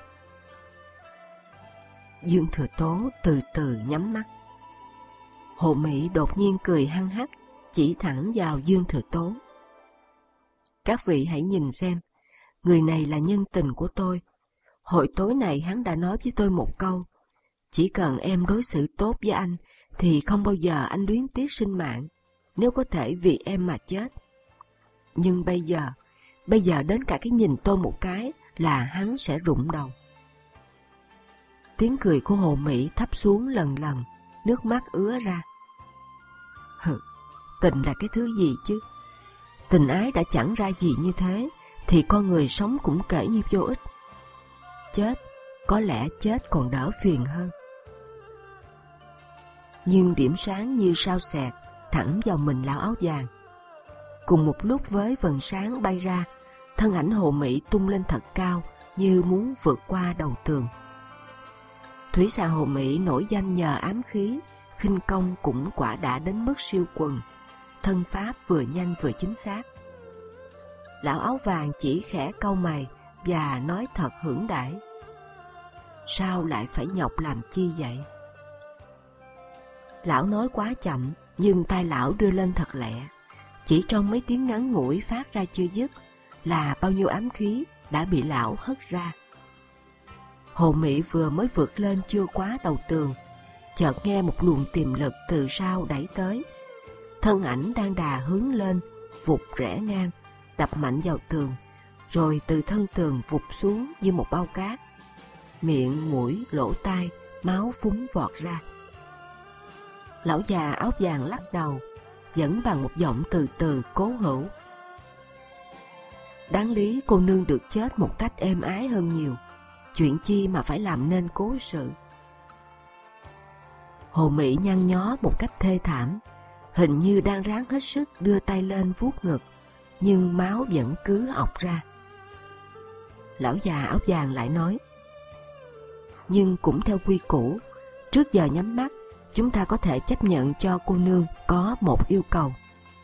Dương Thừa Tố từ từ nhắm mắt. Hồ Mỹ đột nhiên cười hăng hắc, chỉ thẳng vào Dương Thừa Tố. Các vị hãy nhìn xem, người này là nhân tình của tôi. Hồi tối này hắn đã nói với tôi một câu: chỉ cần em đối xử tốt với anh, thì không bao giờ anh luyến tiếc sinh mạng, nếu có thể vì em mà chết. Nhưng bây giờ đến cả cái nhìn tôi một cái là hắn sẽ rụng đầu. Tiếng cười của Hồ Mỹ thấp xuống lần lần, nước mắt ứa ra. Tình là cái thứ gì chứ? Tình ái đã chẳng ra gì như thế, thì con người sống cũng kể như vô ích. Chết, có lẽ chết còn đỡ phiền hơn. Nhưng điểm sáng như sao xẹt thẳng vào mình lão áo vàng. Cùng một lúc với vầng sáng bay ra, thân ảnh Hồ Mỹ tung lên thật cao, như muốn vượt qua đầu tường. Thủy xà Hồ Mỹ nổi danh nhờ ám khí, khinh công cũng quả đã đến mức siêu quần, thân pháp vừa nhanh vừa chính xác. Lão áo vàng chỉ khẽ cau mày và nói thật hưởng đãi: sao lại phải nhọc làm chi vậy? Lão nói quá chậm, nhưng tai lão đưa lên thật lẹ. Chỉ trong mấy tiếng ngắn ngủi phát ra chưa dứt là bao nhiêu ám khí đã bị lão hất ra. Hồ Mỹ vừa mới vượt lên chưa quá đầu tường, chợt nghe một luồng tiềm lực từ sau đẩy tới. Thân ảnh đang đà hướng lên, vụt rẽ ngang, đập mạnh vào tường, rồi từ thân tường vụt xuống như một bao cát. Miệng, mũi, lỗ tai, máu phúng vọt ra. Lão già áo vàng lắc đầu, vẫn bằng một giọng từ từ cố hữu: đáng lý cô nương được chết một cách êm ái hơn nhiều, chuyện chi mà phải làm nên cố sự. Hồ Mỹ nhăn nhó một cách thê thảm, hình như đang ráng hết sức đưa tay lên vuốt ngực, nhưng máu vẫn cứ ọc ra. Lão già áo vàng lại nói: nhưng cũng theo quy củ, trước giờ nhắm mắt, chúng ta có thể chấp nhận cho cô nương có một yêu cầu.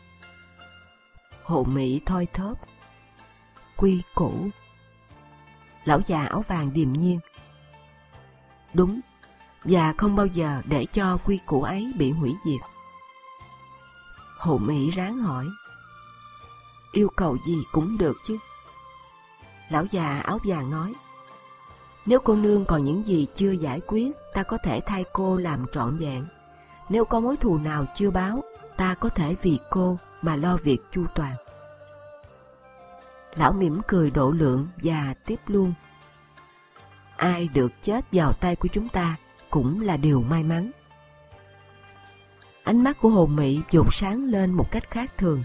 Hồ Mỹ thoi thóp: quy củ? Lão già áo vàng điềm nhiên: đúng, và không bao giờ để cho quy củ ấy bị hủy diệt. Hồ Mỹ ráng hỏi: yêu cầu gì cũng được chứ? Lão già áo vàng nói: nếu cô nương còn những gì chưa giải quyết, ta có thể thay cô làm trọn vẹn. Nếu có mối thù nào chưa báo, ta có thể vì cô mà lo việc chu toàn. Lão mỉm cười độ lượng và tiếp luôn: ai được chết vào tay của chúng ta cũng là điều may mắn. Ánh mắt của Hồ Mỹ vụt sáng lên một cách khác thường.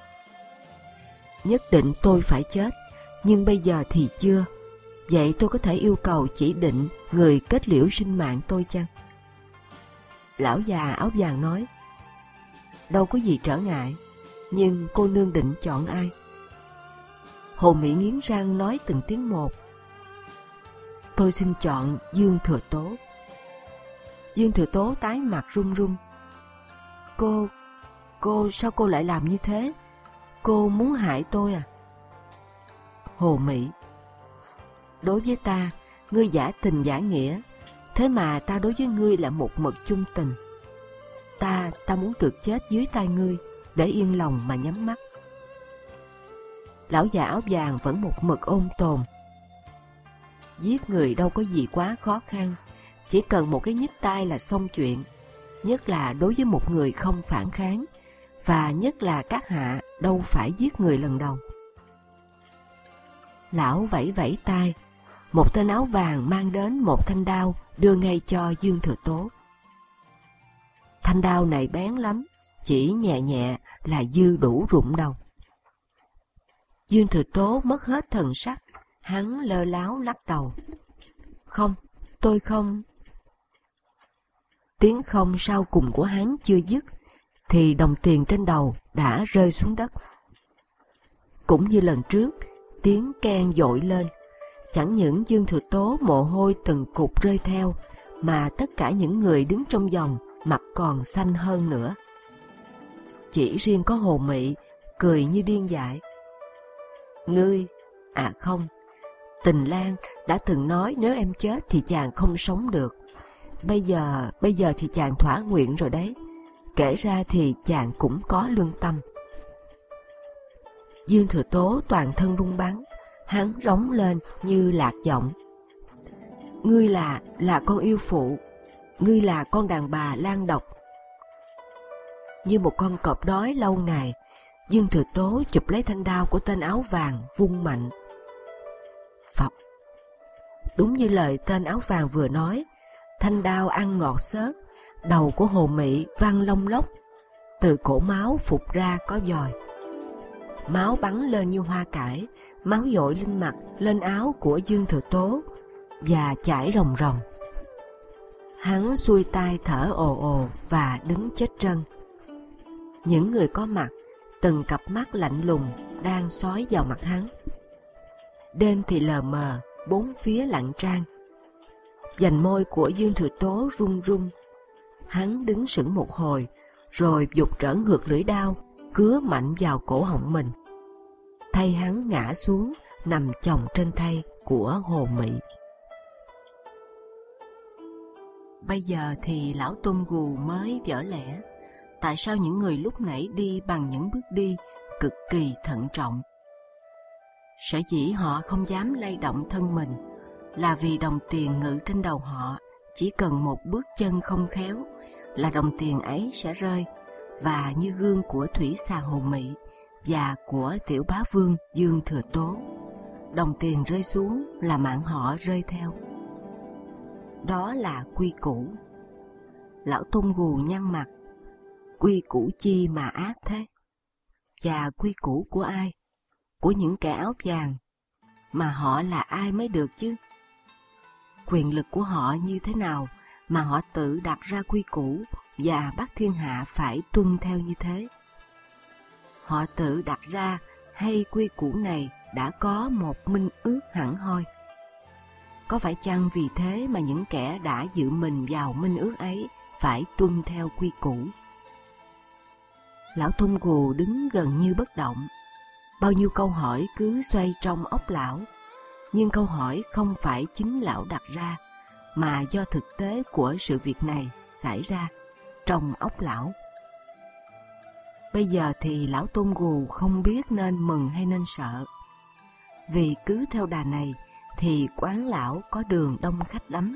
Nhất định tôi phải chết, nhưng bây giờ thì chưa. Vậy tôi có thể yêu cầu chỉ định người kết liễu sinh mạng tôi chăng? Lão già áo vàng nói: đâu có gì trở ngại, nhưng cô nương định chọn ai? Hồ Mỹ nghiến răng nói từng tiếng một: tôi xin chọn Dương Thừa Tố. Dương Thừa Tố tái mặt run run: Cô sao cô lại làm như thế? Cô muốn hại tôi à? Hồ Mỹ: đối với ta, ngươi giả tình giả nghĩa, thế mà ta đối với ngươi là một mực chung tình. Ta muốn được chết dưới tay ngươi, để yên lòng mà nhắm mắt. Lão già áo vàng vẫn một mực ôn tồn: giết người đâu có gì quá khó khăn, chỉ cần một cái nhích tay là xong chuyện, nhất là đối với một người không phản kháng, và nhất là các hạ đâu phải giết người lần đầu. Lão vẫy vẫy tay, một tên áo vàng mang đến một thanh đao đưa ngay cho Dương Thừa Tố. Thanh đao này bén lắm, chỉ nhẹ nhẹ là dư đủ rụng đầu. Dương Thừa Tố mất hết thần sắc, hắn lơ láo lắc đầu: không, tôi không. Tiếng không sau cùng của hắn chưa dứt, thì đồng tiền trên đầu đã rơi xuống đất. Cũng như lần trước, tiếng keng dội lên. Chẳng những Dương Thừa Tố mồ hôi từng cục rơi theo, mà tất cả những người đứng trong vòng mặt còn xanh hơn nữa. Chỉ riêng có Hồ Mỹ cười như điên dại. Ngươi, à không, Tình Lang đã từng nói nếu em chết thì chàng không sống được. Bây giờ thì chàng thỏa nguyện rồi đấy. Kể ra thì chàng cũng có lương tâm. Dương Thừa Tố toàn thân run bắn, hắn rống lên như lạc giọng. Ngươi là con yêu phụ, ngươi là con đàn bà lang độc. Như một con cọp đói lâu ngày, Dương Thừa Tố chụp lấy thanh đao của tên áo vàng vung mạnh. Phập. Đúng như lời tên áo vàng vừa nói, thanh đao ăn ngọt xớt, đầu của Hồ Mị văng lông lốc, từ cổ máu phụt ra có vòi. Máu bắn lên như hoa cải, máu dội lên mặt, lên áo của Dương Thừa Tố và chảy ròng ròng. Hắn xuôi tai thở ồ ồ và đứng chết trân. Những người có mặt, từng cặp mắt lạnh lùng đang sói vào mặt hắn. Đêm thì lờ mờ, bốn phía lặng trang. Vành môi của Dương Thừa Tố run run. Hắn đứng sững một hồi, rồi giục trở ngược lưỡi đao, cứa mạnh vào cổ họng mình. Thay hắn ngã xuống, nằm chồng trên thây của Hồ Mị. Bây giờ thì lão Tôn Gù mới vỡ lẽ. Tại sao những người lúc nãy đi bằng những bước đi cực kỳ thận trọng? Sở dĩ họ không dám lay động thân mình là vì đồng tiền ngự trên đầu họ chỉ cần một bước chân không khéo là đồng tiền ấy sẽ rơi, và như gương của thủy xà Hồ Mị và của tiểu bá vương Dương Thừa Tố, đồng tiền rơi xuống là mạng họ rơi theo. Đó là quy củ. Lão Tôn Gù nhăn mặt. Quy củ chi mà ác thế? Và quy củ của ai? Của những kẻ áo vàng. Mà họ là ai mới được chứ? Quyền lực của họ như thế nào mà họ tự đặt ra quy củ và bắt thiên hạ phải tuân theo như thế? Họ tự đặt ra hay quy củ này đã có một minh ước hẳn hoi? Có phải chăng vì thế mà những kẻ đã dự mình vào minh ước ấy phải tuân theo quy củ? Lão Tôn Gù đứng gần như bất động. Bao nhiêu câu hỏi cứ xoay trong óc lão, nhưng câu hỏi không phải chính lão đặt ra, mà do thực tế của sự việc này xảy ra trong óc lão. Bây giờ thì lão Tôn Gù không biết nên mừng hay nên sợ, vì cứ theo đà này thì quán lão có đường đông khách lắm.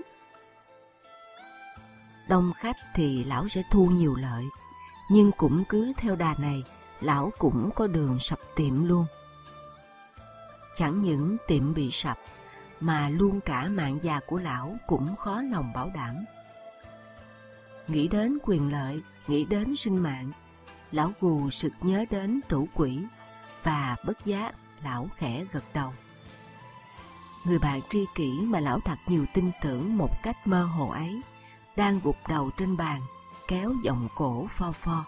Đông khách thì lão sẽ thu nhiều lợi, nhưng cũng cứ theo đà này, lão cũng có đường sập tiệm luôn. Chẳng những tiệm bị sập, mà luôn cả mạng già của lão cũng khó lòng bảo đảm. Nghĩ đến quyền lợi, nghĩ đến sinh mạng, lão Gù sực nhớ đến Tửu Quỷ, và bất giác lão khẽ gật đầu. Người bạn tri kỷ mà lão đặt nhiều tin tưởng một cách mơ hồ ấy, đang gục đầu trên bàn, kéo giọng cổ pho pho.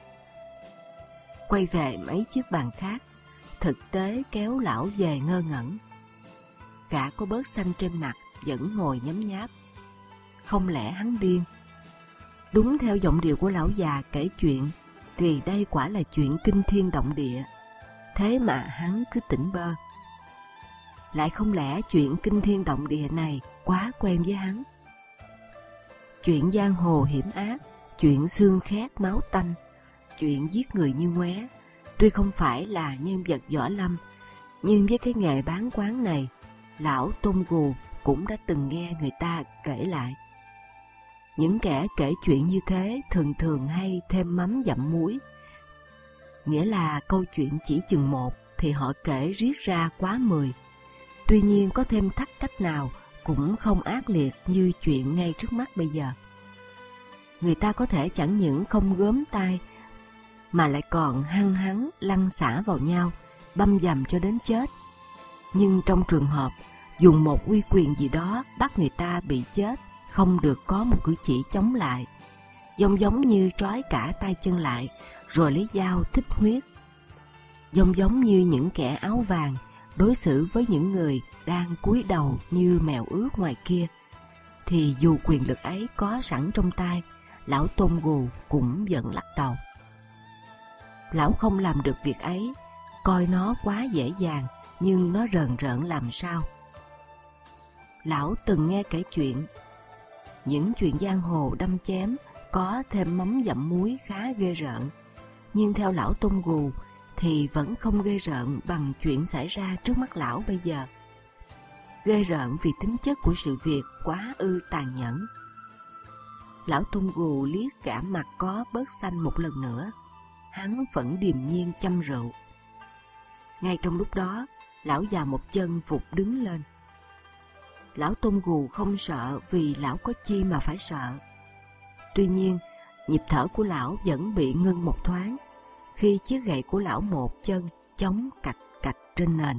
Quay về mấy chiếc bàn khác, thực tế kéo lão về ngơ ngẩn. Gã có bớt xanh trên mặt vẫn ngồi nhấm nháp. Không lẽ hắn điên? Đúng theo giọng điệu của lão già kể chuyện, thì đây quả là chuyện kinh thiên động địa. Thế mà hắn cứ tỉnh bơ. Lại không lẽ chuyện kinh thiên động địa này quá quen với hắn? Chuyện giang hồ hiểm ác, chuyện xương khét máu tanh, chuyện giết người như ngoé, tuy không phải là nhân vật võ lâm, nhưng với cái nghề bán quán này, lão Tôn Gù cũng đã từng nghe người ta kể lại. Những kẻ kể chuyện như thế thường thường hay thêm mắm dặm muối, nghĩa là câu chuyện chỉ chừng một thì họ kể riết ra quá 10. Tuy nhiên có thêm thắt cách nào cũng không ác liệt như chuyện ngay trước mắt bây giờ. Người ta có thể chẳng những không gớm tai, mà lại còn hăng hắn lăn xả vào nhau, băm dầm cho đến chết. Nhưng trong trường hợp dùng một uy quyền gì đó bắt người ta bị chết, không được có một cử chỉ chống lại, giống như trói cả tay chân lại rồi lấy dao thích huyết, giống như những kẻ áo vàng đối xử với những người đang cúi đầu như mèo ướt ngoài kia, thì dù quyền lực ấy có sẵn trong tay, lão Tôn Gù cũng vẫn lắc đầu. Lão không làm được việc ấy, coi nó quá dễ dàng, nhưng nó rờn rợn làm sao. Lão từng nghe kể chuyện, những chuyện giang hồ đâm chém có thêm mắm dặm muối khá ghê rợn, nhưng theo lão Tôn Gù thì vẫn không ghê rợn bằng chuyện xảy ra trước mắt lão bây giờ. Ghê rợn vì tính chất của sự việc quá ư tàn nhẫn. Lão Tôn Gù liếc gã mặt có bớt xanh một lần nữa, hắn vẫn điềm nhiên chăm rượu. Ngay trong lúc đó, lão già một chân vụt đứng lên. Lão Tôn Gù không sợ vì lão có chi mà phải sợ. Tuy nhiên, nhịp thở của lão vẫn bị ngưng một thoáng khi chiếc gậy của lão một chân chống cạch cạch trên nền.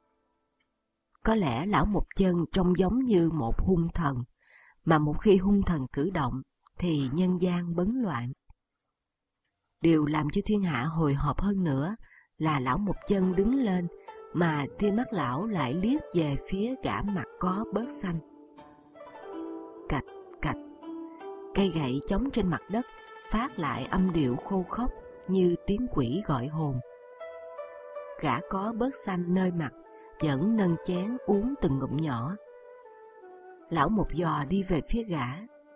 Có lẽ lão một chân trông giống như một hung thần, mà một khi hung thần cử động thì nhân gian bấn loạn. Điều làm cho thiên hạ hồi hộp hơn nữa là lão một chân đứng lên mà tia mắt lão lại liếc về phía gã mặt có bớt xanh. Cạch cạch, cây gậy chống trên mặt đất phát lại âm điệu khô khốc như tiếng quỷ gọi hồn. Gã có bớt xanh nơi mặt vẫn nâng chén uống từng ngụm nhỏ. Lão một giò đi về phía gã,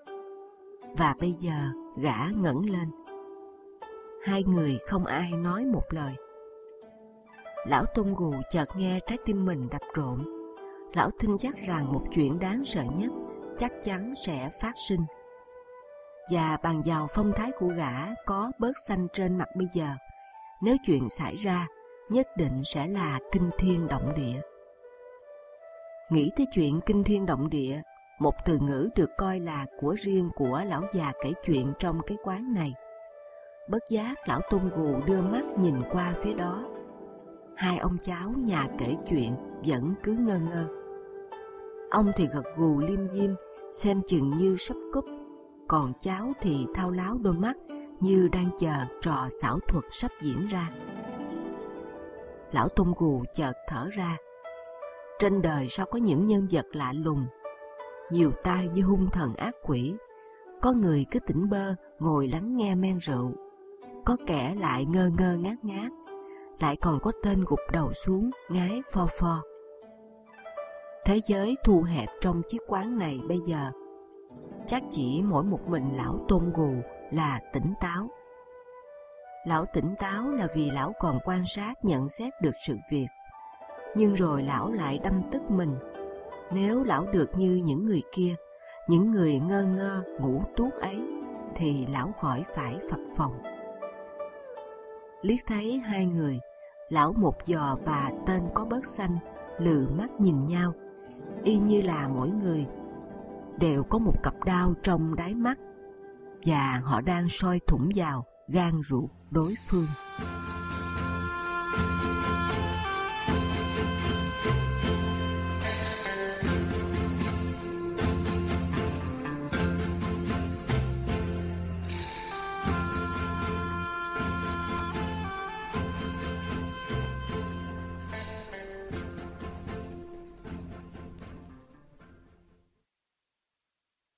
và bây giờ gã ngẩng lên. Hai người không ai nói một lời. Lão Tôn Gù chợt nghe trái tim mình đập rộn. Lão tin chắc rằng một chuyện đáng sợ nhất chắc chắn sẽ phát sinh. Và bằng vào phong thái của gã có bớt xanh trên mặt bây giờ, nếu chuyện xảy ra, nhất định sẽ là kinh thiên động địa. Nghĩ tới chuyện kinh thiên động địa, một từ ngữ được coi là của riêng của lão già kể chuyện trong cái quán này. Bất giác lão Tôn Gù đưa mắt nhìn qua phía đó. Hai ông cháu nhà kể chuyện vẫn cứ ngơ ngơ. Ông thì gật gù liêm diêm, xem chừng như sắp cúp, còn cháu thì thao láo đôi mắt như đang chờ trò xảo thuật sắp diễn ra. Lão Tôn Gù chợt thở ra. Trên đời sao có những nhân vật lạ lùng, nhiều tai như hung thần ác quỷ. Có người cứ tỉnh bơ ngồi lắng nghe men rượu, có kẻ lại ngơ ngơ ngác ngác, lại còn có tên gục đầu xuống ngái pho pho. Thế giới thu hẹp trong chiếc quán này bây giờ, chắc chỉ mỗi một mình lão Tôn Gù là tỉnh táo. Lão tỉnh táo là vì lão còn quan sát nhận xét được sự việc. Nhưng rồi lão lại đâm tức mình. Nếu lão được như những người kia, những người ngơ ngơ ngủ tuốt ấy, thì lão khỏi phải phập phồng. Liếc thấy hai người, lão một giò và tên có bớt xanh lừ mắt nhìn nhau, y như là mỗi người đều có một cặp đao trong đáy mắt, và họ đang soi thủng vào gan ruột đối phương.